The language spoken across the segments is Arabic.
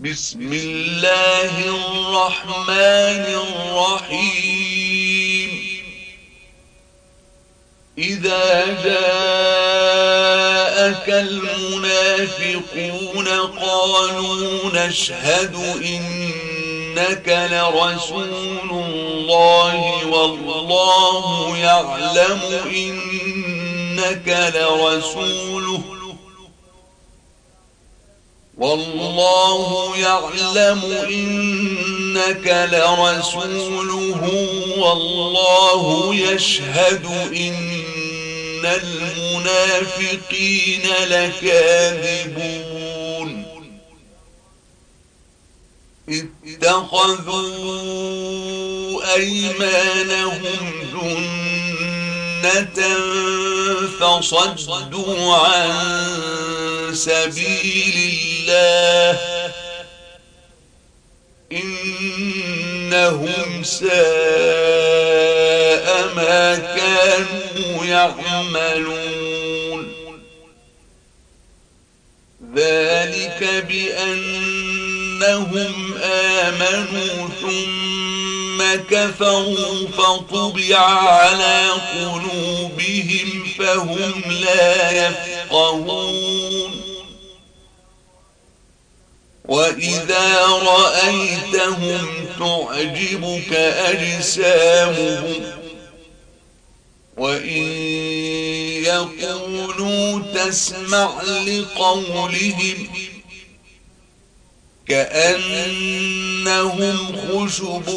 بسم الله الرحمن الرحيم إذا جاءك المنافقون قالوا نشهد إنك لرسول الله والله يعلم إنك لرسوله والله يشهد إن المنافقين لكاذبون اتخذوا أيمانهم جنة فصدوا عن سبيل الله إنهم ساء ما كانوا يعملون ذلك بأنهم آمنوا ثم كفروا فطبع على قلوبهم فهم لا يفقهون وإذا رأيتهم تعجبك أجسامهم وإن يقولوا تسمع لقولهم كأنهم خشب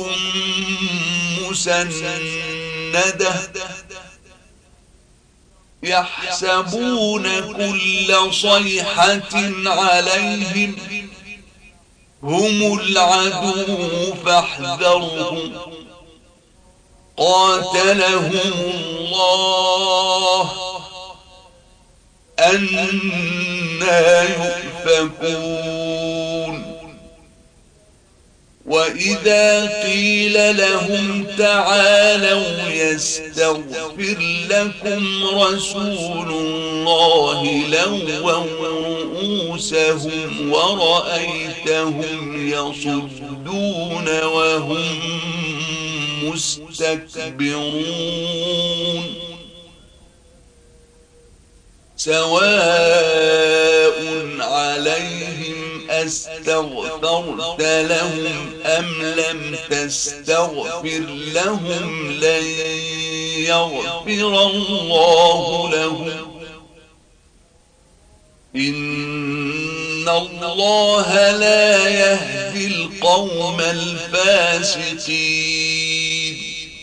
مسندة يحسبون كل صيحة عليهم هم العدو فاحذرهم قاتلهم الله أنى يؤفكون وإذا قيل لهم تعالوا يستغفر لكم رسول الله لووا رؤوسهم ورأيتهم يصدون وهم مستكبرون سواء عليهم أستغفرت لهم أم لم تستغفر لهم لن يغفر الله لهم إن الله لا يهدي القوم الفاسقين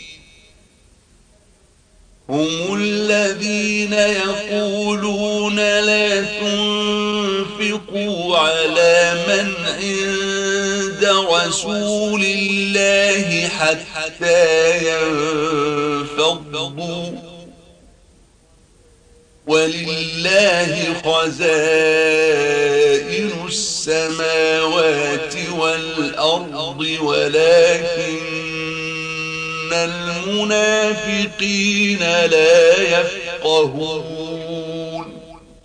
هم الذين يقولون لا تنفقوا على من عند رسول الله حتى ينفضوا ولله خزائن السماوات والأرض ولكن المنافقين لا يفقهون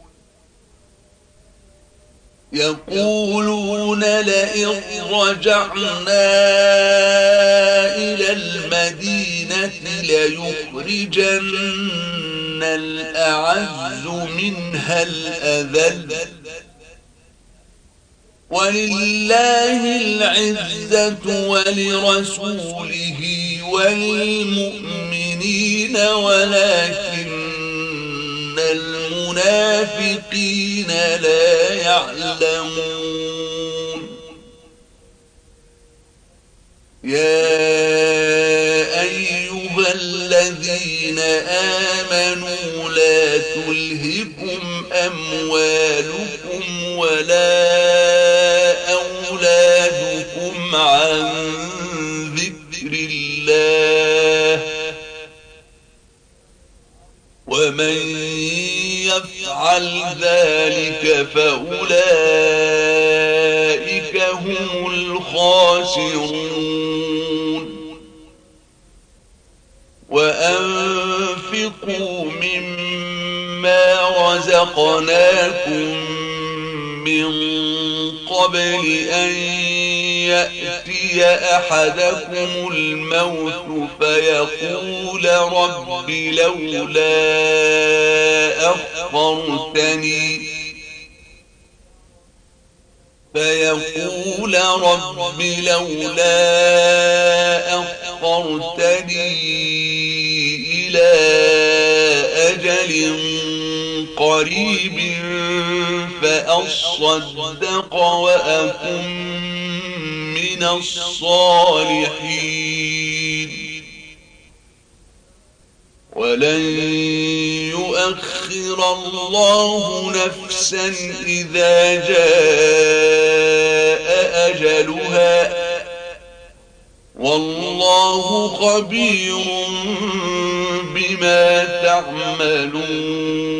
يقولون لئن رجعنا إلى المدينة ليخرجن الأعز منها الأذل ولله العزة ولرسوله وللمؤمنين ولكن المنافقين لا يعلمون يا أيها الذين آمنوا لا تلهكم أموالكم ولا أولادكم عن ذكر الله ومن يفعل ذلك فأولئك هم الخاسرون وأنفقوا مما رزقناكم من قبل أن يأتي أحدكم الموت فيقول رب لولا أخرتني إلى أجل قريب فأصدق وأكن من الصالحين ولن يؤخر الله نفسا إذا جاء أجلها والله خبير بما تعملون